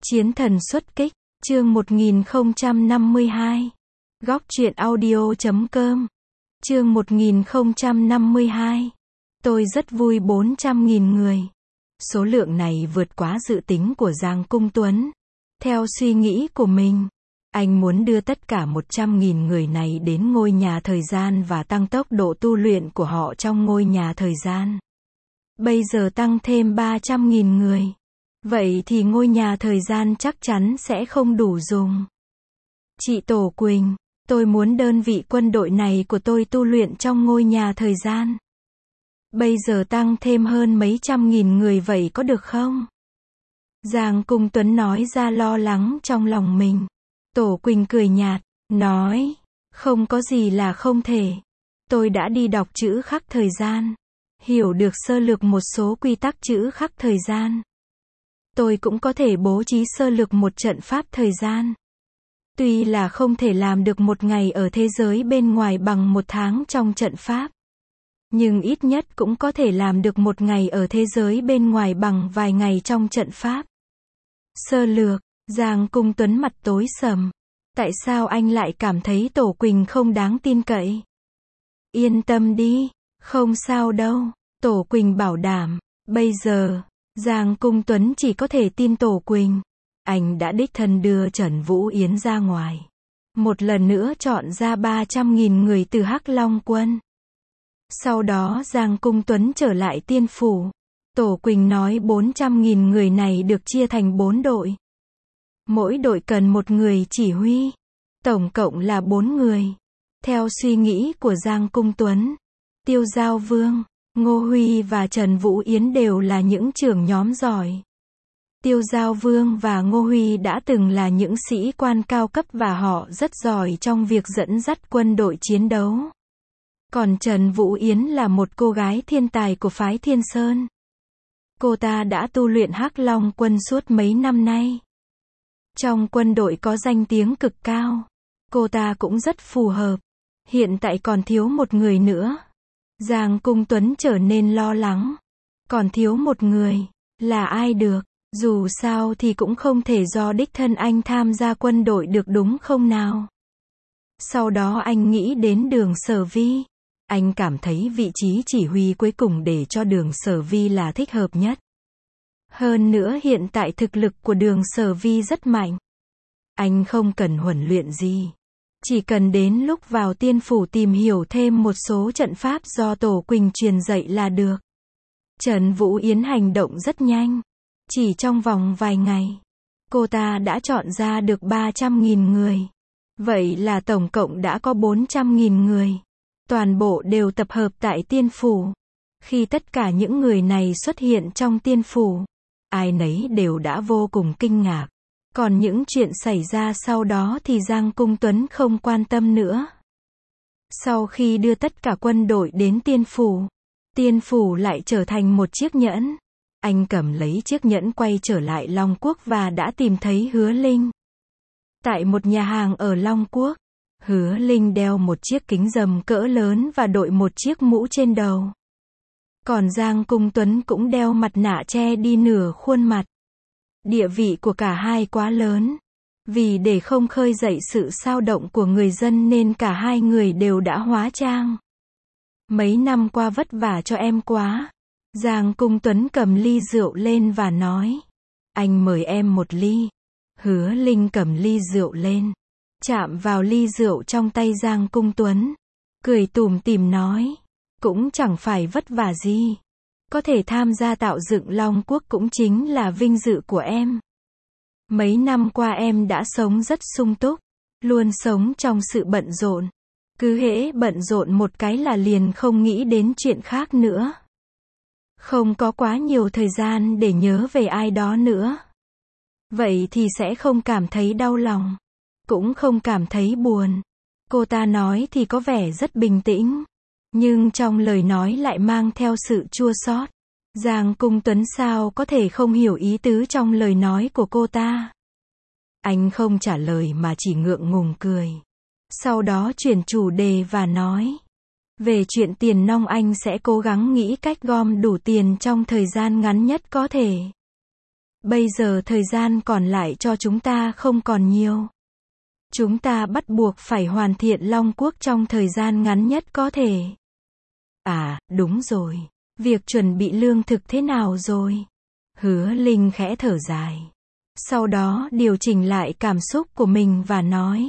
Chiến thần xuất kích, chương 1052. Góc truyện audio.com. Chương 1052. Tôi rất vui 400.000 người. Số lượng này vượt quá dự tính của Giang Cung Tuấn. Theo suy nghĩ của mình, anh muốn đưa tất cả 100.000 người này đến ngôi nhà thời gian và tăng tốc độ tu luyện của họ trong ngôi nhà thời gian. Bây giờ tăng thêm 300.000 người. Vậy thì ngôi nhà thời gian chắc chắn sẽ không đủ dùng. Chị Tổ Quỳnh, tôi muốn đơn vị quân đội này của tôi tu luyện trong ngôi nhà thời gian. Bây giờ tăng thêm hơn mấy trăm nghìn người vậy có được không? Giang Cung Tuấn nói ra lo lắng trong lòng mình. Tổ Quỳnh cười nhạt, nói, không có gì là không thể. Tôi đã đi đọc chữ khắc thời gian, hiểu được sơ lược một số quy tắc chữ khắc thời gian. Tôi cũng có thể bố trí sơ lược một trận pháp thời gian. Tuy là không thể làm được một ngày ở thế giới bên ngoài bằng một tháng trong trận pháp, nhưng ít nhất cũng có thể làm được một ngày ở thế giới bên ngoài bằng vài ngày trong trận pháp. Sơ lược, Giang Cung Tuấn mặt tối sầm. Tại sao anh lại cảm thấy Tổ Quỳnh không đáng tin cậy? Yên tâm đi, không sao đâu, Tổ Quỳnh bảo đảm. Bây giờ, Giang Cung Tuấn chỉ có thể tin Tổ Quỳnh. Anh đã đích thân đưa Trần Vũ Yến ra ngoài. Một lần nữa chọn ra 300.000 người từ Hắc Long quân. Sau đó Giang Cung Tuấn trở lại Tiên Phủ. Tổ Quỳnh nói 400.000 người này được chia thành 4 đội. Mỗi đội cần một người chỉ huy. Tổng cộng là 4 người. Theo suy nghĩ của Giang Cung Tuấn, Tiêu Giao Vương, Ngô Huy và Trần Vũ Yến đều là những trưởng nhóm giỏi. Tiêu Giao Vương và Ngô Huy đã từng là những sĩ quan cao cấp và họ rất giỏi trong việc dẫn dắt quân đội chiến đấu. Còn Trần Vũ Yến là một cô gái thiên tài của phái Thiên Sơn. Cô ta đã tu luyện Hắc Long quân suốt mấy năm nay. Trong quân đội có danh tiếng cực cao. Cô ta cũng rất phù hợp. Hiện tại còn thiếu một người nữa. Giang Cung Tuấn trở nên lo lắng. Còn thiếu một người. Là ai được? Dù sao thì cũng không thể do đích thân anh tham gia quân đội được đúng không nào? Sau đó anh nghĩ đến Đường Sở Vi. Anh cảm thấy vị trí chỉ huy cuối cùng để cho Đường Sở Vi là thích hợp nhất. Hơn nữa hiện tại thực lực của Đường Sở Vi rất mạnh. Anh không cần huấn luyện gì. Chỉ cần đến lúc vào Tiên Phủ tìm hiểu thêm một số trận pháp do Tổ Quỳnh truyền dạy là được. Trần Vũ Yến hành động rất nhanh. Chỉ trong vòng vài ngày, cô ta đã chọn ra được 300.000 người. Vậy là tổng cộng đã có 400.000 người. Toàn bộ đều tập hợp tại Tiên Phủ. Khi tất cả những người này xuất hiện trong Tiên Phủ, ai nấy đều đã vô cùng kinh ngạc. Còn những chuyện xảy ra sau đó thì Giang Cung Tuấn không quan tâm nữa. Sau khi đưa tất cả quân đội đến Tiên Phủ lại trở thành một chiếc nhẫn. Anh cầm lấy chiếc nhẫn quay trở lại Long Quốc và đã tìm thấy Hứa Linh. Tại một nhà hàng ở Long Quốc, Hứa Linh đeo một chiếc kính râm cỡ lớn và đội một chiếc mũ trên đầu. Còn Giang Cung Tuấn cũng đeo mặt nạ che đi nửa khuôn mặt. Địa vị của cả hai quá lớn. Vì để không khơi dậy sự xao động của người dân nên cả hai người đều đã hóa trang. Mấy năm qua vất vả cho em quá. Giang Cung Tuấn cầm ly rượu lên và nói. Anh mời em một ly. Hứa Linh cầm ly rượu lên. Chạm vào ly rượu trong tay Giang Cung Tuấn. Cười tủm tỉm nói. Cũng chẳng phải vất vả gì. Có thể tham gia tạo dựng Long Quốc cũng chính là vinh dự của em. Mấy năm qua em đã sống rất sung túc. Luôn sống trong sự bận rộn. Cứ hễ bận rộn một cái là liền không nghĩ đến chuyện khác nữa. Không có quá nhiều thời gian để nhớ về ai đó nữa. Vậy thì sẽ không cảm thấy đau lòng. Cũng không cảm thấy buồn. Cô ta nói thì có vẻ rất bình tĩnh. Nhưng trong lời nói lại mang theo sự chua xót. Giang Cung Tuấn sao có thể không hiểu ý tứ trong lời nói của cô ta. Anh không trả lời mà chỉ ngượng ngùng cười. Sau đó chuyển chủ đề và nói. Về chuyện tiền nong anh sẽ cố gắng nghĩ cách gom đủ tiền trong thời gian ngắn nhất có thể. Bây giờ thời gian còn lại cho chúng ta không còn nhiều. Chúng ta bắt buộc phải hoàn thiện Long Quốc trong thời gian ngắn nhất có thể. À, đúng rồi. Việc chuẩn bị lương thực thế nào rồi? Hứa Linh khẽ thở dài. Sau đó điều chỉnh lại cảm xúc của mình và nói.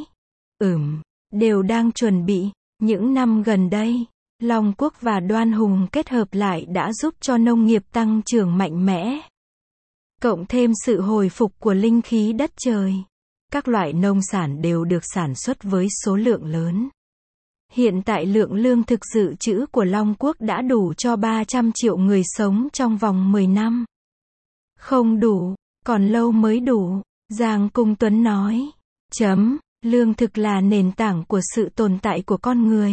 Đều đang chuẩn bị. Những năm gần đây, Long Quốc và Đoan Hùng kết hợp lại đã giúp cho nông nghiệp tăng trưởng mạnh mẽ. Cộng thêm sự hồi phục của linh khí đất trời. Các loại nông sản đều được sản xuất với số lượng lớn. Hiện tại lượng lương thực dự trữ của Long Quốc đã đủ cho 300 triệu người sống trong vòng 10 năm. Không đủ, còn lâu mới đủ, Giang Cung Tuấn nói. Lương thực là nền tảng của sự tồn tại của con người.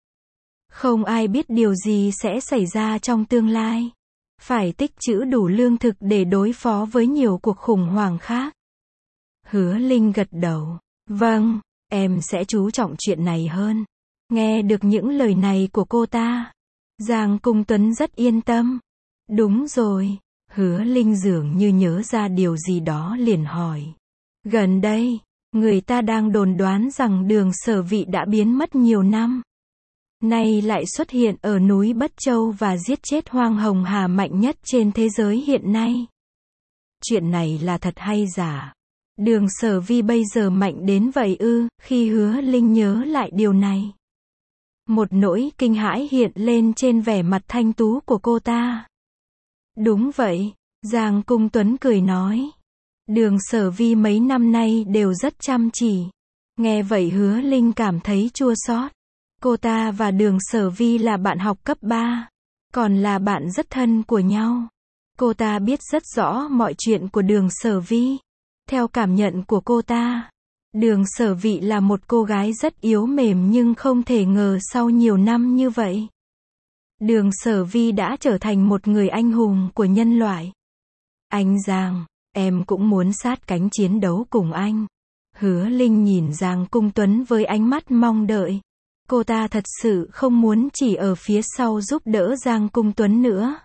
Không ai biết điều gì sẽ xảy ra trong tương lai. Phải tích trữ đủ lương thực để đối phó với nhiều cuộc khủng hoảng khác. Hứa Linh gật đầu. Vâng, em sẽ chú trọng chuyện này hơn. Nghe được những lời này của cô ta, Giang Cung Tuấn rất yên tâm. Đúng rồi, Hứa Linh dường như nhớ ra điều gì đó liền hỏi. Gần đây, người ta đang đồn đoán rằng Đường Sở Vị đã biến mất nhiều năm. Nay lại xuất hiện ở núi Bất Châu và giết chết Hoang Hồng Hà mạnh nhất trên thế giới hiện nay. Chuyện này là thật hay giả? Đường Sở Vi bây giờ mạnh đến vậy ư? Khi Hứa Linh nhớ lại điều này, một nỗi kinh hãi hiện lên trên vẻ mặt thanh tú của cô ta. Đúng vậy, Giang Cung Tuấn cười nói. Đường Sở Vi mấy năm nay đều rất chăm chỉ. Nghe vậy Hứa Linh cảm thấy chua xót. Cô ta và Đường Sở Vi là bạn học cấp 3, còn là bạn rất thân của nhau. Cô ta biết rất rõ mọi chuyện của Đường Sở Vi. Theo cảm nhận của cô ta, Đường Sở Vị là một cô gái rất yếu mềm nhưng không thể ngờ sau nhiều năm như vậy, Đường Sở Vi đã trở thành một người anh hùng của nhân loại. Anh Giang, em cũng muốn sát cánh chiến đấu cùng anh. Hứa Linh nhìn Giang Cung Tuấn với ánh mắt mong đợi. Cô ta thật sự không muốn chỉ ở phía sau giúp đỡ Giang Cung Tuấn nữa.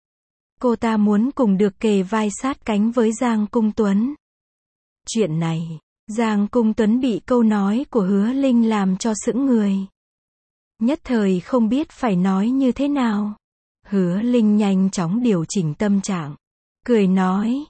Cô ta muốn cùng được kề vai sát cánh với Giang Cung Tuấn. Chuyện này, Giang Cung Tuấn bị câu nói của Hứa Linh làm cho sững người. Nhất thời không biết phải nói như thế nào. Hứa Linh nhanh chóng điều chỉnh tâm trạng. Cười nói,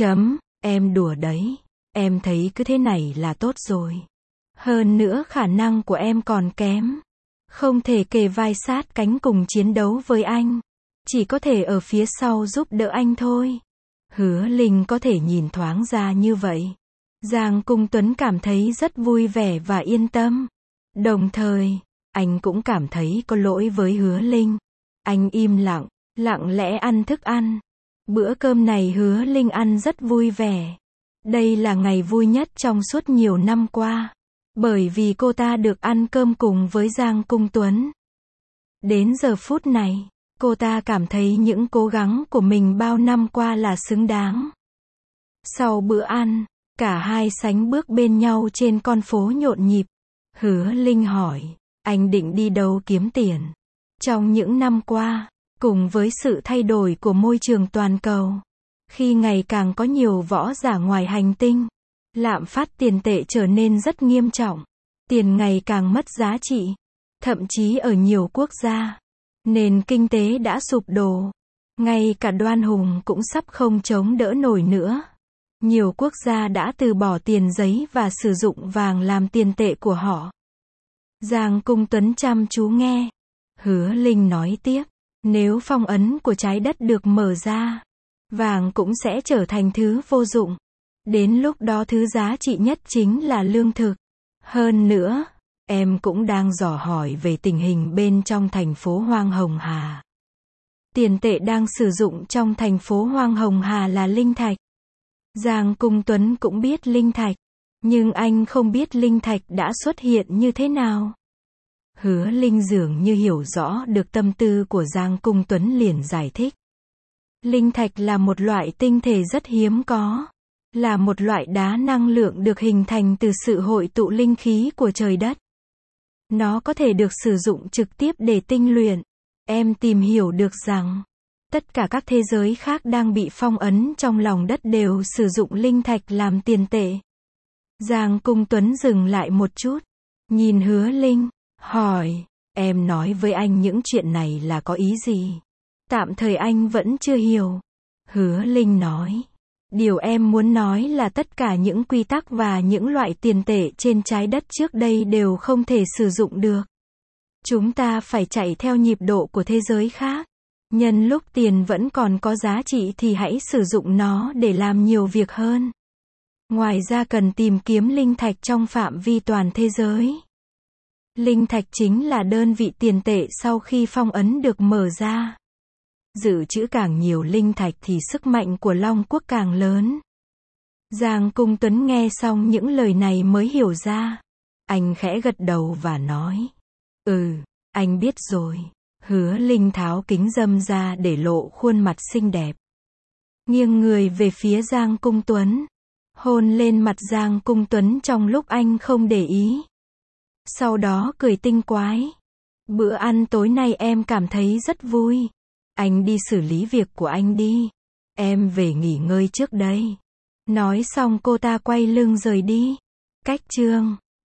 em đùa đấy. Em thấy cứ thế này là tốt rồi. Hơn nữa khả năng của em còn kém. Không thể kề vai sát cánh cùng chiến đấu với anh. Chỉ có thể ở phía sau giúp đỡ anh thôi. Hứa Linh có thể nhìn thoáng ra như vậy. Giang Cung Tuấn cảm thấy rất vui vẻ và yên tâm. Đồng thời, anh cũng cảm thấy có lỗi với Hứa Linh. Anh im lặng, lặng lẽ ăn thức ăn. Bữa cơm này Hứa Linh ăn rất vui vẻ. Đây là ngày vui nhất trong suốt nhiều năm qua. Bởi vì cô ta được ăn cơm cùng với Giang Cung Tuấn. Đến giờ phút này, cô ta cảm thấy những cố gắng của mình bao năm qua là xứng đáng. Sau bữa ăn, cả hai sánh bước bên nhau trên con phố nhộn nhịp. Hứa Linh hỏi, anh định đi đâu kiếm tiền? Trong những năm qua, cùng với sự thay đổi của môi trường toàn cầu, khi ngày càng có nhiều võ giả ngoài hành tinh, lạm phát tiền tệ trở nên rất nghiêm trọng. Tiền ngày càng mất giá trị. Thậm chí ở nhiều quốc gia, nền kinh tế đã sụp đổ. Ngay cả Đoan Hùng cũng sắp không chống đỡ nổi nữa. Nhiều quốc gia đã từ bỏ tiền giấy và sử dụng vàng làm tiền tệ của họ. Giang Cung Tuấn chăm chú nghe. Hứa Linh nói tiếp, nếu phong ấn của trái đất được mở ra, vàng cũng sẽ trở thành thứ vô dụng. Đến lúc đó thứ giá trị nhất chính là lương thực. Hơn nữa, em cũng đang dò hỏi về tình hình bên trong thành phố Hoang Hồng Hà. Tiền tệ đang sử dụng trong thành phố Hoang Hồng Hà là linh thạch. Giang Cung Tuấn cũng biết linh thạch, nhưng anh không biết linh thạch đã xuất hiện như thế nào. Hứa Linh dường như hiểu rõ được tâm tư của Giang Cung Tuấn liền giải thích. Linh thạch là một loại tinh thể rất hiếm có. Là một loại đá năng lượng được hình thành từ sự hội tụ linh khí của trời đất. Nó có thể được sử dụng trực tiếp để tinh luyện. Em tìm hiểu được rằng, Tất cả các thế giới khác đang bị phong ấn trong lòng đất đều sử dụng linh thạch làm tiền tệ. Giang Cung Tuấn dừng lại một chút, nhìn Hứa Linh, hỏi, em nói với anh những chuyện này là có ý gì? Tạm thời anh vẫn chưa hiểu. Hứa Linh nói, điều em muốn nói là tất cả những quy tắc và những loại tiền tệ trên trái đất trước đây đều không thể sử dụng được. Chúng ta phải chạy theo nhịp độ của thế giới khác. Nhân lúc tiền vẫn còn có giá trị thì hãy sử dụng nó để làm nhiều việc hơn. Ngoài ra cần tìm kiếm linh thạch trong phạm vi toàn thế giới. Linh thạch chính là đơn vị tiền tệ sau khi phong ấn được mở ra. Dự trữ càng nhiều linh thạch thì sức mạnh của Long Quốc càng lớn. Giang Cung Tuấn nghe xong những lời này mới hiểu ra. Anh khẽ gật đầu và nói, anh biết rồi. Hứa Linh tháo kính râm ra để lộ khuôn mặt xinh đẹp. Nghiêng người về phía Giang Cung Tuấn. Hôn lên mặt Giang Cung Tuấn trong lúc anh không để ý. Sau đó cười tinh quái. Bữa ăn tối nay em cảm thấy rất vui. Anh đi xử lý việc của anh đi. Em về nghỉ ngơi trước đây. Nói xong cô ta quay lưng rời đi. Cách chương